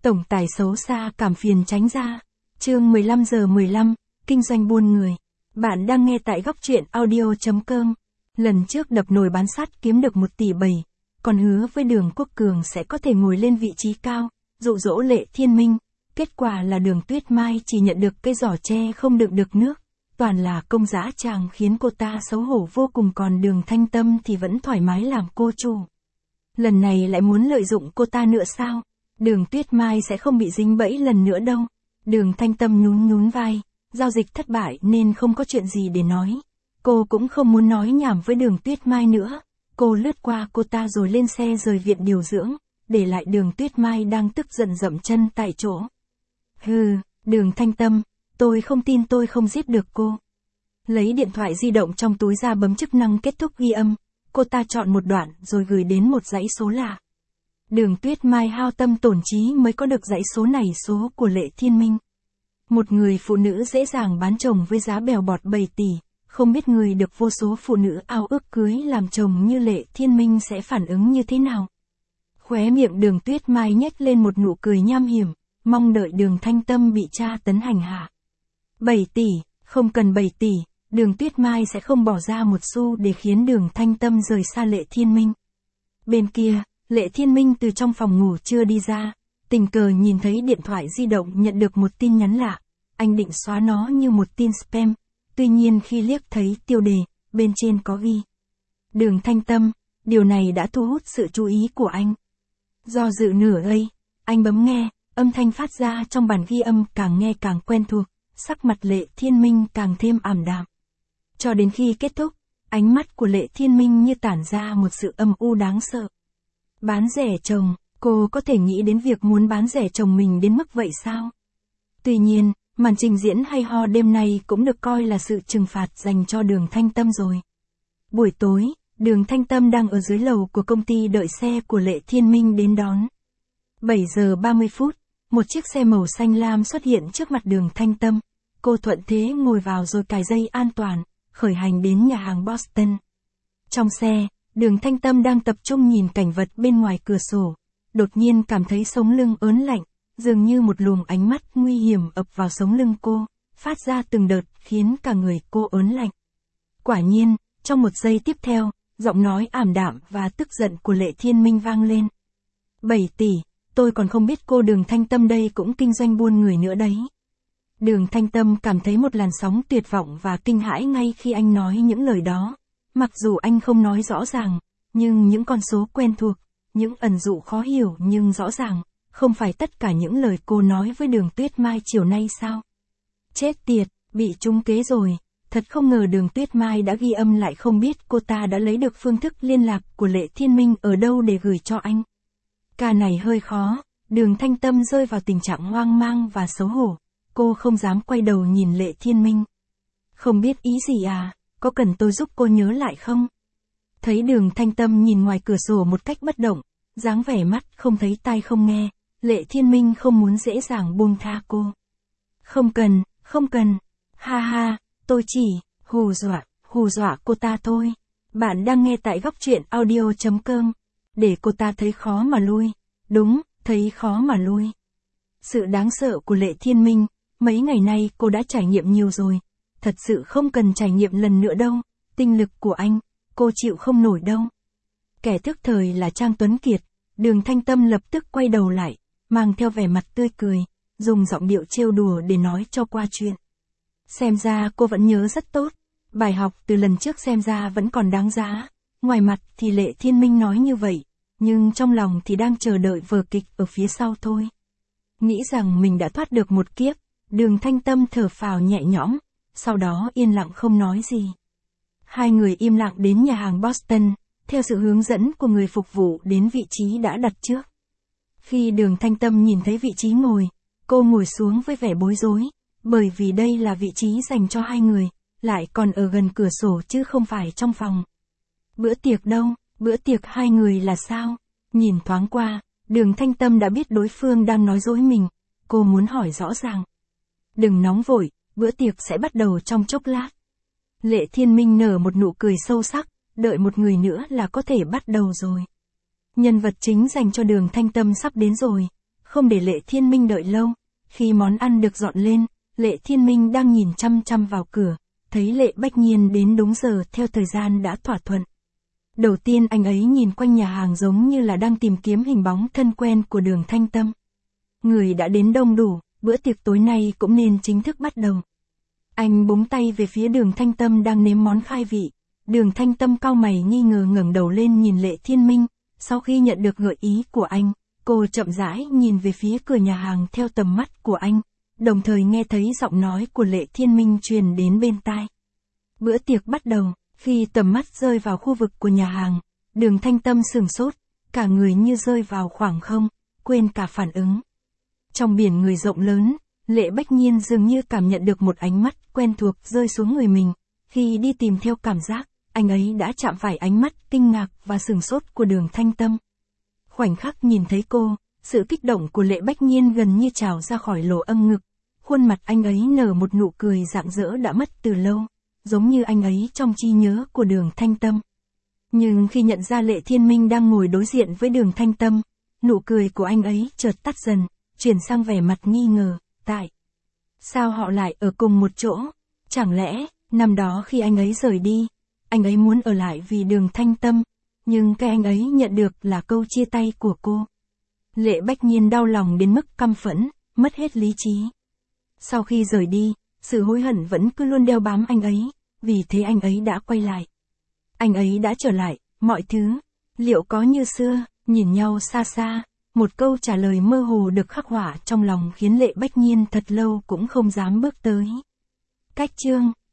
Tổng tài xấu xa cảm phiền tránh ra. Chương 15:15, kinh doanh buôn người. Bạn đang nghe tại góc truyện audio.com. Lần trước đập nồi bán sắt kiếm được 1 tỷ 7, còn hứa với Đường Quốc Cường sẽ có thể ngồi lên vị trí cao, dụ dỗ Lệ Thiên Minh. Kết quả là Đường Tuyết Mai chỉ nhận được cái giỏ tre không đựng được nước, toàn là công dã tràng khiến cô ta xấu hổ vô cùng, còn Đường Thanh Tâm thì vẫn thoải mái làm cô chủ. Lần này lại muốn lợi dụng cô ta nữa sao? Đường Tuyết Mai sẽ không bị dính bẫy lần nữa đâu. Đường Thanh Tâm nhún nhún vai, giao dịch thất bại nên không có chuyện gì để nói. Cô cũng không muốn nói nhảm với Đường Tuyết Mai nữa. Cô lướt qua cô ta rồi lên xe rời viện điều dưỡng, để lại Đường Tuyết Mai đang tức giận dậm chân tại chỗ. Hừ, Đường Thanh Tâm, tôi không tin tôi không giết được cô. Lấy điện thoại di động trong túi ra bấm chức năng kết thúc ghi âm, cô ta chọn một đoạn rồi gửi đến một dãy số lạ. Đường Tuyết Mai hao tâm tổn trí mới có được dãy số này, số của Lệ Thiên Minh. Một người phụ nữ dễ dàng bán chồng với giá bèo bọt 7 tỷ, không biết người được vô số phụ nữ ao ước cưới làm chồng như Lệ Thiên Minh sẽ phản ứng như thế nào. Khóe miệng Đường Tuyết Mai nhếch lên một nụ cười nham hiểm, mong đợi Đường Thanh Tâm bị tra tấn hành hạ. 7 tỷ, không cần 7 tỷ, Đường Tuyết Mai sẽ không bỏ ra một xu để khiến Đường Thanh Tâm rời xa Lệ Thiên Minh. Bên kia, Lệ Thiên Minh từ trong phòng ngủ chưa đi ra, tình cờ nhìn thấy điện thoại di động nhận được một tin nhắn lạ. Anh định xóa nó như một tin spam, tuy nhiên khi liếc thấy tiêu đề, bên trên có ghi Đường Thanh Tâm, điều này đã thu hút sự chú ý của anh. Do dự nửa giây, anh bấm nghe, âm thanh phát ra trong bản ghi âm càng nghe càng quen thuộc, sắc mặt Lệ Thiên Minh càng thêm ảm đạm. Cho đến khi kết thúc, ánh mắt của Lệ Thiên Minh như tản ra một sự âm u đáng sợ. Bán rẻ chồng, cô có thể nghĩ đến việc muốn bán rẻ chồng mình đến mức vậy sao? Tuy nhiên, màn trình diễn hay ho đêm nay cũng được coi là sự trừng phạt dành cho Đường Thanh Tâm rồi. Buổi tối, Đường Thanh Tâm đang ở dưới lầu của công ty đợi xe của Lệ Thiên Minh đến đón. 7 giờ 30 phút, một chiếc xe màu xanh lam xuất hiện trước mặt Đường Thanh Tâm. Cô thuận thế ngồi vào rồi cài dây an toàn, khởi hành đến nhà hàng Boston. Trong xe, Đường Thanh Tâm đang tập trung nhìn cảnh vật bên ngoài cửa sổ, đột nhiên cảm thấy sống lưng ớn lạnh, dường như một luồng ánh mắt nguy hiểm ập vào sống lưng cô, phát ra từng đợt khiến cả người cô ớn lạnh. Quả nhiên, trong một giây tiếp theo, giọng nói ảm đạm và tức giận của Lệ Thiên Minh vang lên. 7 tỷ, tôi còn không biết cô Đường Thanh Tâm đây cũng kinh doanh buôn người nữa đấy. Đường Thanh Tâm cảm thấy một làn sóng tuyệt vọng và kinh hãi ngay khi anh nói những lời đó. Mặc dù anh không nói rõ ràng, nhưng những con số quen thuộc, những ẩn dụ khó hiểu nhưng rõ ràng, không phải tất cả những lời cô nói với Đường Tuyết Mai chiều nay sao? Chết tiệt, bị trúng kế rồi. Thật không ngờ Đường Tuyết Mai đã ghi âm lại, không biết cô ta đã lấy được phương thức liên lạc của Lệ Thiên Minh ở đâu để gửi cho anh. Ca này hơi khó, Đường Thanh Tâm rơi vào tình trạng hoang mang và xấu hổ. Cô không dám quay đầu nhìn Lệ Thiên Minh. Không biết ý gì à, có cần tôi giúp cô nhớ lại không? Thấy Đường Thanh Tâm nhìn ngoài cửa sổ một cách bất động, dáng vẻ mắt không thấy tai không nghe, Lệ Thiên Minh không muốn dễ dàng buông tha cô. Không cần, không cần. Ha ha, tôi chỉ hù dọa cô ta thôi. Bạn đang nghe tại góc truyện audio.com. Để cô ta thấy khó mà lui. Đúng, thấy khó mà lui. Sự đáng sợ của Lệ Thiên Minh, mấy ngày nay cô đã trải nghiệm nhiều rồi. Thật sự không cần trải nghiệm lần nữa đâu. Tinh lực của anh, cô chịu không nổi đâu. Kẻ thức thời là Trang Tuấn Kiệt. Đường Thanh Tâm lập tức quay đầu lại, mang theo vẻ mặt tươi cười, dùng giọng điệu trêu đùa để nói cho qua chuyện. Xem ra cô vẫn nhớ rất tốt. Bài học từ lần trước xem ra vẫn còn đáng giá. Ngoài mặt thì Lệ Thiên Minh nói như vậy, nhưng trong lòng thì đang chờ đợi vở kịch ở phía sau thôi. Nghĩ rằng mình đã thoát được một kiếp, Đường Thanh Tâm thở phào nhẹ nhõm, sau đó yên lặng không nói gì. Hai người im lặng đến nhà hàng Boston, theo sự hướng dẫn của người phục vụ đến vị trí đã đặt trước. Khi Đường Thanh Tâm nhìn thấy vị trí ngồi, cô ngồi xuống với vẻ bối rối, bởi vì đây là vị trí dành cho hai người, lại còn ở gần cửa sổ chứ không phải trong phòng. Bữa tiệc đâu, bữa tiệc hai người là sao? Nhìn thoáng qua, Đường Thanh Tâm đã biết đối phương đang nói dối mình, cô muốn hỏi rõ ràng. Đừng nóng vội, bữa tiệc sẽ bắt đầu trong chốc lát. Lệ Thiên Minh nở một nụ cười sâu sắc, đợi một người nữa là có thể bắt đầu rồi. Nhân vật chính dành cho Đường Thanh Tâm sắp đến rồi. không để Lệ Thiên Minh đợi lâu. Khi món ăn được dọn lên, Lệ Thiên Minh đang nhìn chăm chăm vào cửa, thấy Lệ Bách Nhiên đến đúng giờ theo thời gian đã thỏa thuận. Đầu tiên anh ấy nhìn quanh nhà hàng giống như là đang tìm kiếm hình bóng thân quen của Đường Thanh Tâm. Người đã đến đông đủ, bữa tiệc tối nay cũng nên chính thức bắt đầu. Anh búng tay về phía Đường Thanh Tâm đang nếm món khai vị. Đường Thanh Tâm cau mày nghi ngờ ngẩng đầu lên nhìn Lệ Thiên Minh, sau khi nhận được gợi ý của anh, cô chậm rãi nhìn về phía cửa nhà hàng theo tầm mắt của anh, đồng thời nghe thấy giọng nói của Lệ Thiên Minh truyền đến bên tai. Bữa tiệc bắt đầu, khi tầm mắt rơi vào khu vực của nhà hàng, Đường Thanh Tâm sửng sốt, cả người như rơi vào khoảng không, quên cả phản ứng. Trong biển người rộng lớn, Lệ Bách Nhiên dường như cảm nhận được một ánh mắt quen thuộc rơi xuống người mình. Khi đi tìm theo cảm giác, anh ấy đã chạm phải ánh mắt kinh ngạc và sửng sốt của Đường Thanh Tâm. Khoảnh khắc nhìn thấy cô, sự kích động của Lệ Bách Nhiên gần như trào ra khỏi lỗ âm ngực. Khuôn mặt anh ấy nở một nụ cười rạng rỡ đã mất từ lâu, giống như anh ấy trong trí nhớ của Đường Thanh Tâm. Nhưng khi nhận ra Lệ Thiên Minh đang ngồi đối diện với Đường Thanh Tâm, nụ cười của anh ấy chợt tắt dần, chuyển sang vẻ mặt nghi ngờ, tại sao họ lại ở cùng một chỗ? Chẳng lẽ, năm đó khi anh ấy rời đi, anh ấy muốn ở lại vì Đường Thanh Tâm, nhưng cái anh ấy nhận được là câu chia tay của cô. Lệ Bách Nhiên đau lòng đến mức căm phẫn, mất hết lý trí. Sau khi rời đi, sự hối hận vẫn cứ luôn đeo bám anh ấy, vì thế anh ấy đã quay lại. Anh ấy đã trở lại, mọi thứ, liệu có như xưa, nhìn nhau xa xa, một câu trả lời mơ hồ được khắc họa trong lòng khiến Lệ Bách Nhiên thật lâu cũng không dám bước tới. Cách chương